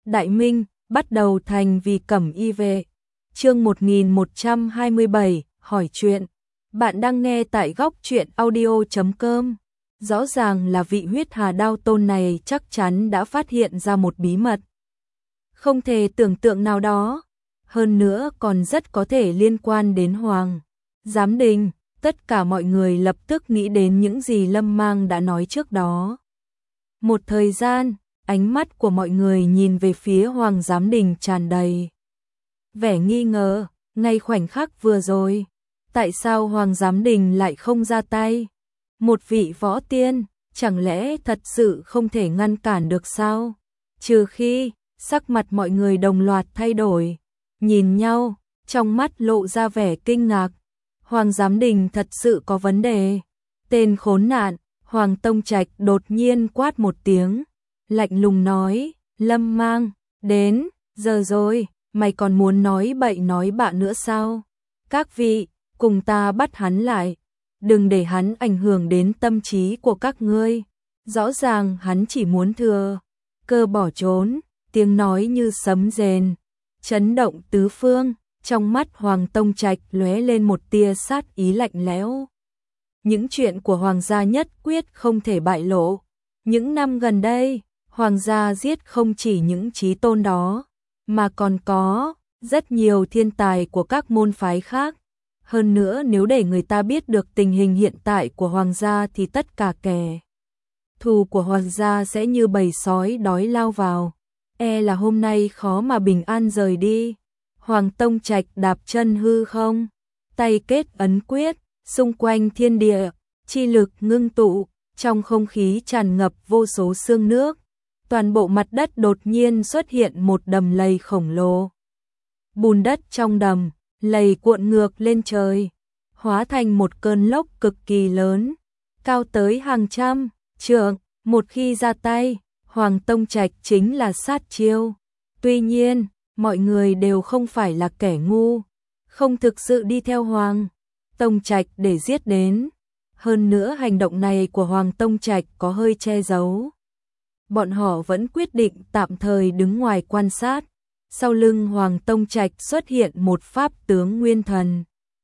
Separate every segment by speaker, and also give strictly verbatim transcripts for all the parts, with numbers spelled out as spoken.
Speaker 1: Đại Minh, bắt đầu thành vì cẩm y vệ. Chương một nghìn một trăm hai mươi bảy, hỏi chuyện. Bạn đang nghe tại góc truyện audio chấm com. Rõ ràng là vị huyết hà đao tôn này chắc chắn đã phát hiện ra một bí mật không thể tưởng tượng nào đó, hơn nữa còn rất có thể liên quan đến Hoàng Giám Đình. Tất cả mọi người lập tức nghĩ đến những gì Lâm Mang đã nói trước đó. Một thời gian, ánh mắt của mọi người nhìn về phía Hoàng Giám Đình tràn đầy vẻ nghi ngờ. Ngay khoảnh khắc vừa rồi, tại sao Hoàng Giám Đình lại không ra tay? Một vị võ tiên, chẳng lẽ thật sự không thể ngăn cản được sao? Trừ khi, sắc mặt mọi người đồng loạt thay đổi, nhìn nhau, trong mắt lộ ra vẻ kinh ngạc. Hoàng Giám Đình thật sự có vấn đề. Tên khốn nạn, Hoàng Tông Trạch đột nhiên quát một tiếng, lạnh lùng nói, Lâm Mang, đến, giờ rồi, mày còn muốn nói bậy nói bạ nữa sao? Các vị, cùng ta bắt hắn lại, đừng để hắn ảnh hưởng đến tâm trí của các ngươi. Rõ ràng hắn chỉ muốn thừa cơ bỏ trốn. Tiếng nói như sấm rền, chấn động tứ phương. Trong mắt Hoàng Tông Trạch lóe lên một tia sát ý lạnh lẽo. Những chuyện của Hoàng gia nhất quyết không thể bại lộ. Những năm gần đây, Hoàng gia giết không chỉ những chí tôn đó, mà còn có rất nhiều thiên tài của các môn phái khác. Hơn nữa, nếu để người ta biết được tình hình hiện tại của Hoàng gia thì tất cả kẻ thù của Hoàng gia sẽ như bầy sói đói lao vào, e là hôm nay khó mà bình an rời đi. Hoàng Tông Trạch đạp chân hư không, tay kết ấn quyết, xung quanh thiên địa chi lực ngưng tụ, trong không khí tràn ngập vô số sương nước. Toàn bộ mặt đất đột nhiên xuất hiện một đầm lầy khổng lồ. Bùn đất trong đầm lầy cuộn ngược lên trời, hóa thành một cơn lốc cực kỳ lớn, cao tới hàng trăm trượng. Một khi ra tay, Hoàng Tông Trạch chính là sát chiêu. Tuy nhiên, mọi người đều không phải là kẻ ngu, không thực sự đi theo Hoàng Tông Trạch để giết đến. Hơn nữa, hành động này của Hoàng Tông Trạch có hơi che giấu. Bọn họ vẫn quyết định tạm thời đứng ngoài quan sát. Sau lưng Hoàng Tông Trạch xuất hiện một pháp tướng nguyên thần.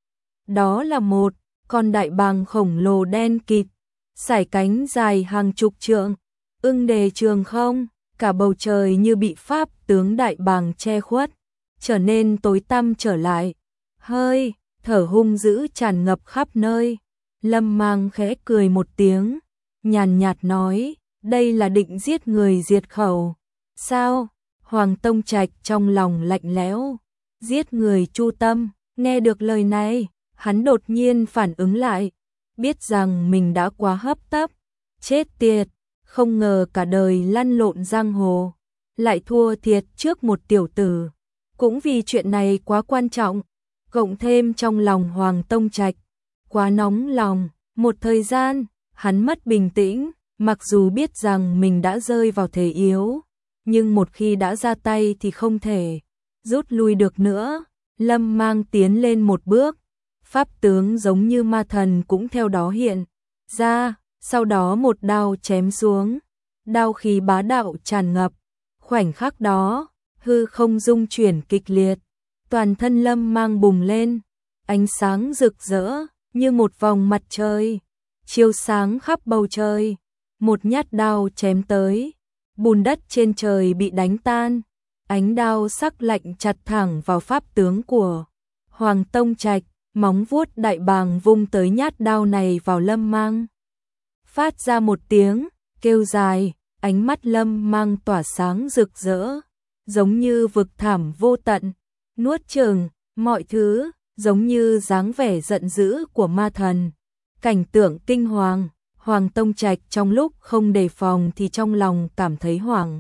Speaker 1: Đó là một con đại bàng khổng lồ đen kịt, sải cánh dài hàng chục trượng, ưng đề trường không, cả bầu trời như bị pháp tướng đại bàng che khuất, trở nên tối tăm trở lại. Hơi thở hung dữ tràn ngập khắp nơi. Lâm Mang khẽ cười một tiếng, nhàn nhạt nói, đây là định giết người diệt khẩu sao? Hoàng Tông Trạch trong lòng lạnh lẽo, giết người chu tâm. Nghe được lời này, hắn đột nhiên phản ứng lại, biết rằng mình đã quá hấp tấp. Chết tiệt, không ngờ cả đời lăn lộn giang hồ, lại thua thiệt trước một tiểu tử. Cũng vì chuyện này quá quan trọng, cộng thêm trong lòng Hoàng Tông Trạch quá nóng lòng. Một thời gian, hắn mất bình tĩnh, mặc dù biết rằng mình đã rơi vào thế yếu, nhưng một khi đã ra tay thì không thể rút lui được nữa. Lâm Mang tiến lên một bước, pháp tướng giống như ma thần cũng theo đó hiện ra, sau đó một đao chém xuống, đao khí bá đạo tràn ngập. Khoảnh khắc đó, hư không rung chuyển kịch liệt, toàn thân Lâm Mang bùng lên, ánh sáng rực rỡ như một vòng mặt trời, chiếu sáng khắp bầu trời. Một nhát đao chém tới, bùn đất trên trời bị đánh tan, ánh đao sắc lạnh chặt thẳng vào pháp tướng của Hoàng Tông Trạch. Móng vuốt đại bàng vung tới nhát đao này vào Lâm Mang, phát ra một tiếng kêu dài. Ánh mắt Lâm Mang tỏa sáng rực rỡ, giống như vực thẳm vô tận, nuốt chửng mọi thứ, giống như dáng vẻ giận dữ của ma thần. Cảnh tượng kinh hoàng. Hoàng Tông Trạch trong lúc không đề phòng thì trong lòng cảm thấy hoảng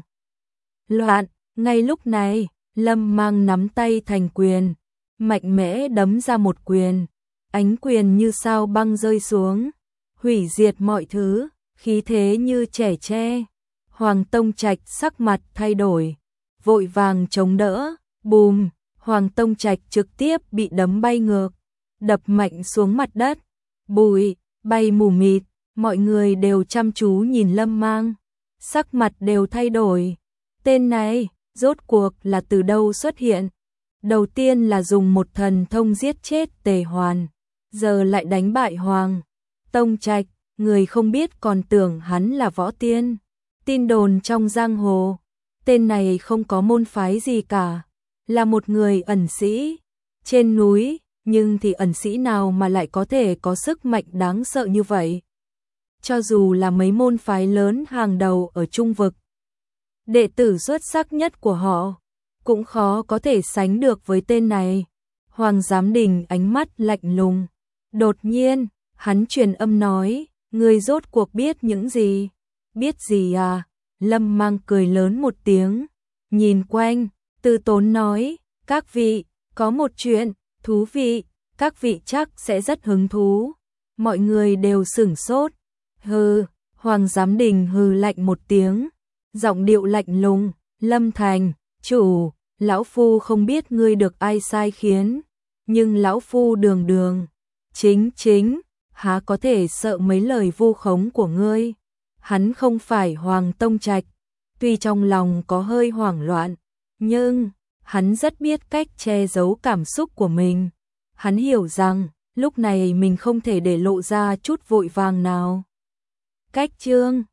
Speaker 1: loạn. Ngay lúc này, Lâm Mang nắm tay thành quyền, mạnh mẽ đấm ra một quyền. Ánh quyền như sao băng rơi xuống, hủy diệt mọi thứ, khí thế như trẻ tre. Hoàng Tông Trạch sắc mặt thay đổi, vội vàng chống đỡ. Bùm, Hoàng Tông Trạch trực tiếp bị đấm bay ngược, đập mạnh xuống mặt đất, bụi bay mù mịt. Mọi người đều chăm chú nhìn Lâm Mang, sắc mặt đều thay đổi. Tên này, rốt cuộc là từ đâu xuất hiện. Đầu tiên là dùng một thần thông giết chết Tề Hoàn, giờ lại đánh bại Hoàng Tông Trạch, người không biết còn tưởng hắn là võ tiên. Tin đồn trong giang hồ, tên này không có môn phái gì cả, là một người ẩn sĩ trên núi, nhưng thì ẩn sĩ nào mà lại có thể có sức mạnh đáng sợ như vậy. Cho dù là mấy môn phái lớn hàng đầu ở Trung vực, đệ tử xuất sắc nhất của họ cũng khó có thể sánh được với tên này. Hoàng Giám Đình ánh mắt lạnh lùng. Đột nhiên, hắn truyền âm nói, ngươi rốt cuộc biết những gì? Biết gì à? Lâm Mang cười lớn một tiếng, nhìn quanh, từ tốn nói, các vị, có một chuyện thú vị, các vị chắc sẽ rất hứng thú. Mọi người đều sửng sốt. Hừ, Hoàng Giám Đình hừ lạnh một tiếng, giọng điệu lạnh lùng, Lâm Thành, chủ, lão phu không biết ngươi được ai sai khiến, nhưng lão phu đường đường, chính chính, há có thể sợ mấy lời vu khống của ngươi. Hắn không phải Hoàng Tông Trạch, tuy trong lòng có hơi hoảng loạn, nhưng hắn rất biết cách che giấu cảm xúc của mình. Hắn hiểu rằng, lúc này mình không thể để lộ ra chút vội vàng nào. Cách chương